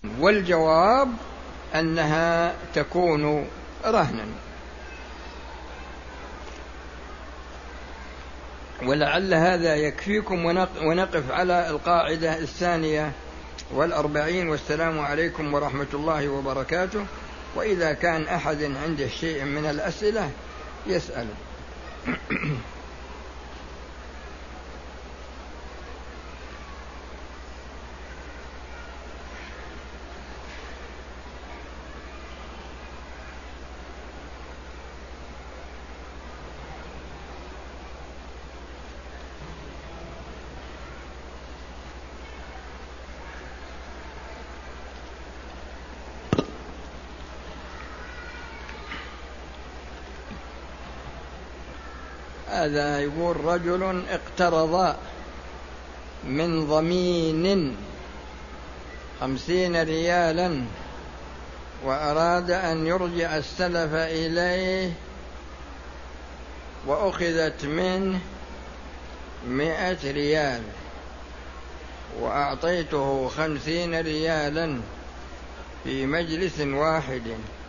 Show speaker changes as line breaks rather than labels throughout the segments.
والجواب أنها تكون رهنا. ولعل هذا يكفيكم، ونقف على القاعدة 42. والسلام عليكم ورحمة الله وبركاته. وإذا كان أحد عنده شيء من الأسئلة يسأل. هذا يقول: رجل اقترض من ضمين 50 ريالا وأراد أن يرجع السلف إليه، وأخذت منه 100 ريال، وأعطيته 50 ريالا في مجلس واحد.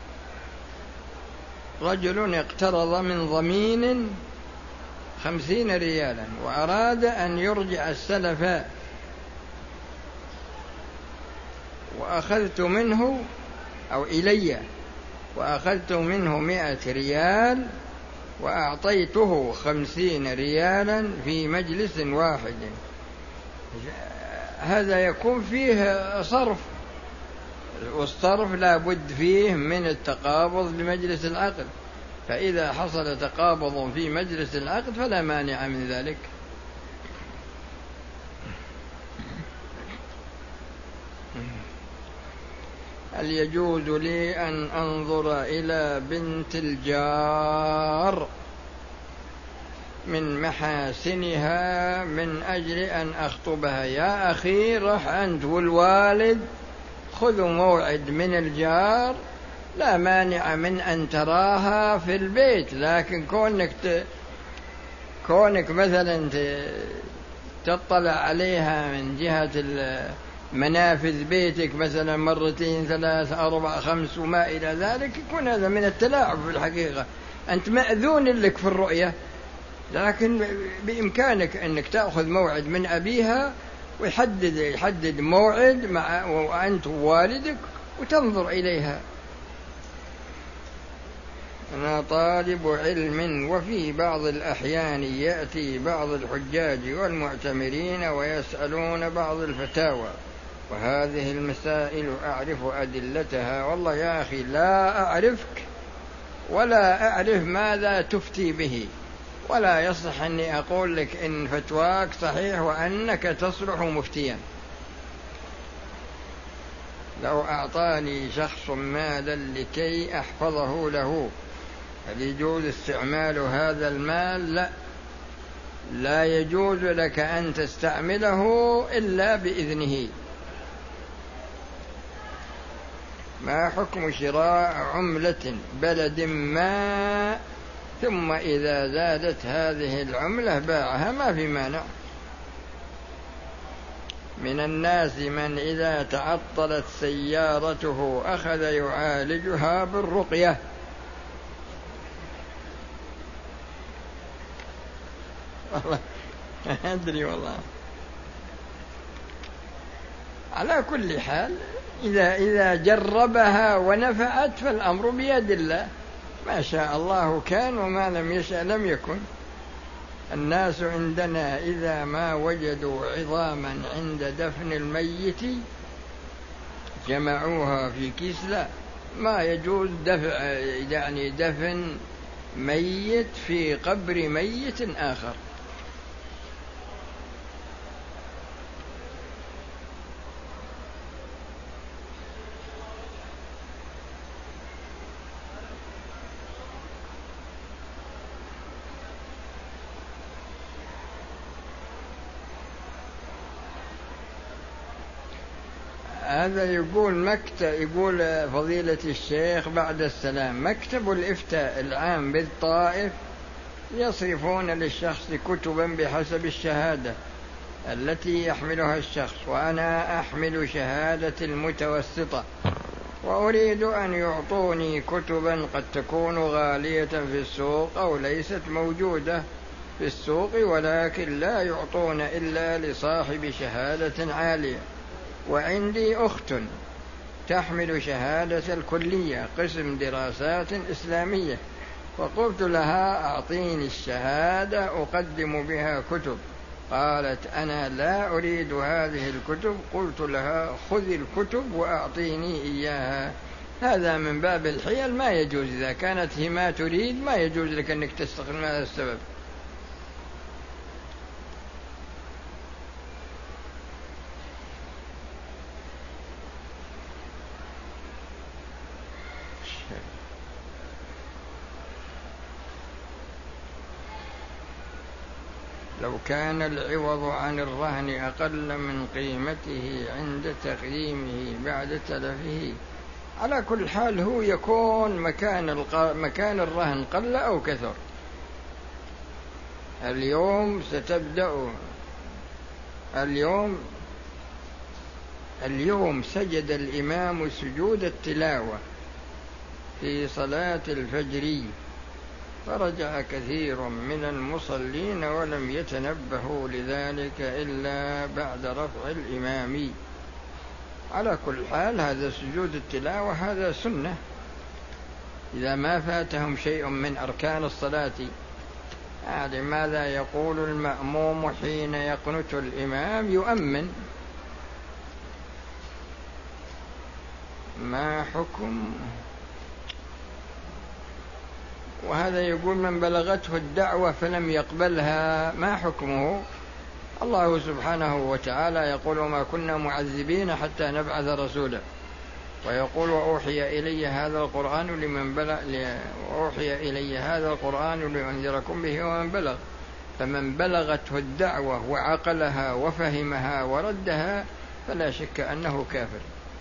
رجل اقترض من ضمين 50 ريالا وأراد أن يرجع السلف، وأخذت منه أو إلي وأخذت منه 100 ريال وأعطيته 50 ريالا في مجلس واحد. هذا يكون فيه صرف، والصرف لا بد فيه من التقابض بمجلس العقد، فإذا حصل تقابض في مجلس العقد فلا مانع من ذلك. هل يجوز لي أن أنظر إلى بنت الجار من محاسنها من أجل أن أخطبها؟ يا أخي، رح أنت والوالد خذوا موعد من الجار، لا مانع من أن تراها في البيت، لكن كونك مثلا تطلع عليها من جهة منافذ بيتك مثلا 2 3 4 5 وما إلى ذلك، يكون هذا من التلاعب في الحقيقة. أنت مأذون لك في الرؤية، لكن بإمكانك أنك تأخذ موعد من أبيها ويحدد موعد وأنت ووالدك وتنظر إليها. أنا طالب علم، وفي بعض الأحيان يأتي بعض الحجاج والمعتمرين ويسألون بعض الفتاوى، وهذه المسائل أعرف أدلتها. والله يا أخي لا أعرفك ولا أعرف ماذا تفتي به، ولا يصح أني أقول لك إن فتواك صحيح وأنك تصلح مفتيا. لو أعطاني شخص مالا لكي أحفظه له، هل يجوز استعمال هذا المال؟ لا يجوز لك أن تستعمله إلا بإذنه. ما حكم شراء عملة بلد ما ثم إذا زادت هذه العملة باعها؟ ما في مانع. من الناس من إذا تعطلت سيارته أخذ يعالجها بالرقية. والله أدري والله. على كل حال إذا جربها ونفعت فالأمر بيد الله، ما شاء الله كان وما لم يشاء لم يكن. الناس عندنا إذا ما وجدوا عظاما عند دفن الميت جمعوها في كيس. لا، ما يجوز دفن ميت في قبر ميت آخر. هذا يقول يقول فضيلة الشيخ بعد السلام: مكتب الإفتاء العام بالطائف يصرفون للشخص كتبا بحسب الشهادة التي يحملها الشخص، وأنا أحمل شهادة المتوسطة، وأريد أن يعطوني كتبا قد تكون غالية في السوق أو ليست موجودة في السوق، ولكن لا يعطون إلا لصاحب شهادة عالية. وعندي أخت تحمل شهادة الكلية قسم دراسات إسلامية، فقلت لها أعطيني الشهادة أقدم بها كتب. قالت أنا لا أريد هذه الكتب. قلت لها خذ الكتب وأعطيني إياها. هذا من باب الحيل، ما يجوز. إذا كانت هي ما تريد ما يجوز لك أنك تستخدم هذا السبب. لو كان العوض عن الرهن أقل من قيمته عند تقييمه بعد تلفه، على كل حال هو يكون مكان الرهن قل أو كثر. اليوم سجد الإمام سجود التلاوة في صلاة الفجر، فرجع كثير من المصلين ولم يتنبهوا لذلك إلا بعد رفع الإمام. على كل حال هذا سجود التلاوة هذا سنة، إذا ما فاتهم شيء من أركان الصلاة. ماذا يقول المأموم حين يقنت الإمام؟ يؤمن. ما حكم؟ وهذا يقول من بلغته الدعوة فلم يقبلها ما حكمه؟ الله سبحانه وتعالى يقول وما كنا معذبين حتى نبعث رسولا، ويقول وأوحي إلي هذا القرآن لأنذركم به ومن بلغ. فمن بلغته الدعوة وعقلها وفهمها وردها فلا شك أنه كافر.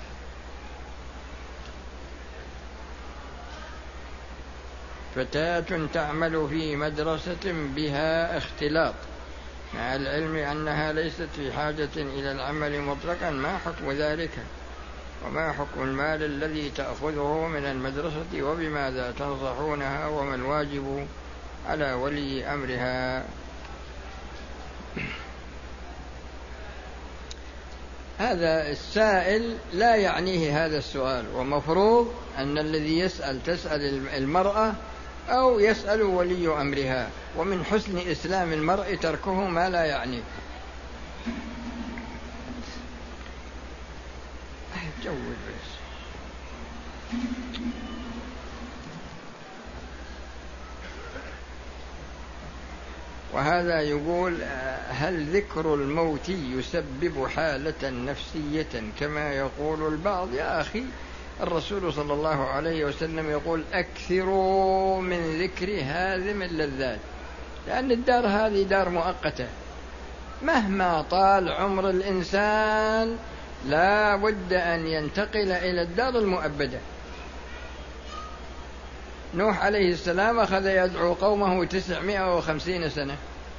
فتاة تعمل في مدرسة بها اختلاط مع العلم أنها ليست في حاجة إلى العمل مطلقا، ما حكم ذلك؟ وما حكم المال الذي تأخذه من المدرسة؟ وبماذا تنصحونها؟ وما الواجب على ولي أمرها؟ هذا السائل لا يعنيه هذا السؤال، ومفروض أن الذي تسأل المرأة أو يسأل ولي أمرها، ومن حسن إسلام المرء تركه ما لا يعنيه. وهذا يقول هل ذكر الموت يسبب حالة نفسية كما يقول البعض؟ يا أخي الرسول صلى الله عليه وسلم يقول أكثروا من ذكر هازم اللذات، لأن الدار هذه دار مؤقتة، مهما طال عمر الإنسان لا بد أن ينتقل إلى الدار المؤبدة. نوح عليه السلام أخذ يدعو قومه 950 سنة،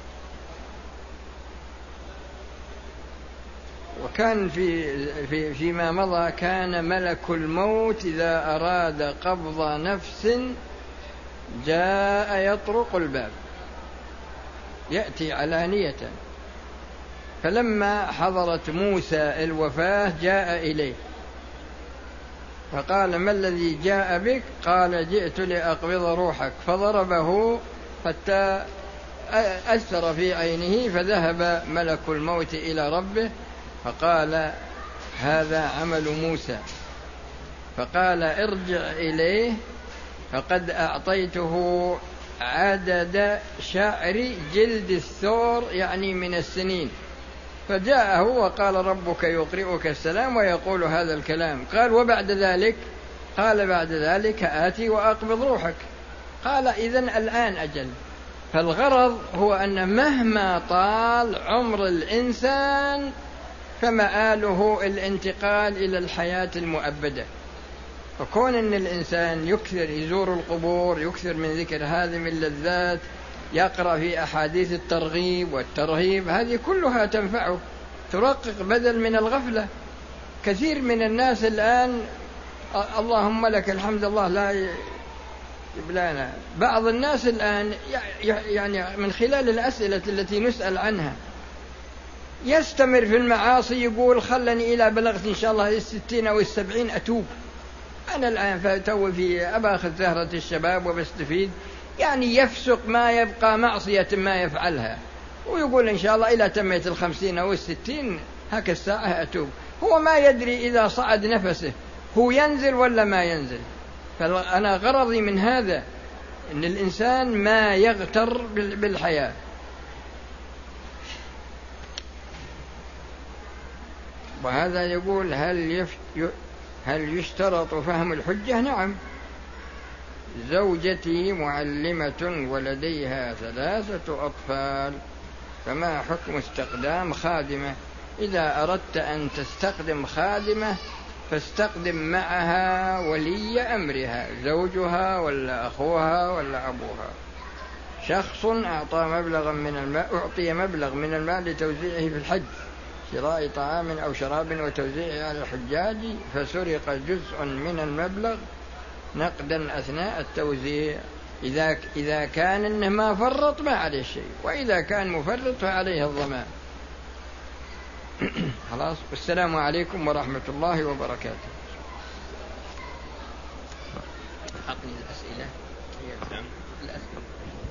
وكان فيما مضى كان ملك الموت إذا أراد قبض نفس جاء يطرق الباب، يأتي علانية. فلما حضرت موسى الوفاة جاء إليه فقال ما الذي جاء بك؟ قال جئت لأقبض روحك، فضربه حتى أثر في عينه، فذهب ملك الموت إلى ربه فقال هذا عمل موسى، فقال ارجع إليه فقد أعطيته عدد شعر جلد الثور، يعني من السنين. فجاءه وقال ربك يقرئك السلام ويقول هذا الكلام. قال وبعد ذلك؟ قال بعد ذلك آتي وأقبض روحك. قال إذن الآن أجل. فالغرض هو أن مهما طال عمر الإنسان فمآله الانتقال إلى الحياة المؤبدة. فكون أن الإنسان يكثر يزور القبور، يكثر من ذكر هذه اللذات، يقرأ في أحاديث الترغيب والترهيب، هذه كلها تنفعه، ترقق بدل من الغفلة. كثير من الناس الآن اللهم لك الحمد الله لا يبلانا، بعض الناس الآن يعني من خلال الأسئلة التي نسأل عنها يستمر في المعاصي، يقول خلني إلى بلغت إن شاء الله 60 أو 70 أتوب. أنا الآن فتو في أباخذ زهرة الشباب وبستفيد، يعني يفسق ما يبقى معصية ما يفعلها، ويقول إن شاء الله إلى تميت 50 أو 60 هك الساعة أتوب. هو ما يدري إذا صعد نفسه هو ينزل ولا ما ينزل. فأنا غرضي من هذا أن الإنسان ما يغتر بالحياة. وهذا يقول هل يشترط فهم الحجة؟ نعم. زوجتي معلمة ولديها 3 أطفال، فما حكم استخدام خادمة؟ إذا أردت أن تستخدم خادمة فاستخدم معها ولي أمرها، زوجها ولا أخوها ولا أبوها. شخص أعطي مبلغ من المال لتوزيعه في الحج، شراء طعام أو شراب وتوزيعه على الحجاج، فسرق جزء من المبلغ نقدا أثناء التوزيع. إذا كان إنه ما فرط ما عليه شيء، وإذا كان مفرط فعليه الضمان. خلاص. والسلام عليكم ورحمة الله وبركاته. أعطني الأسئلة.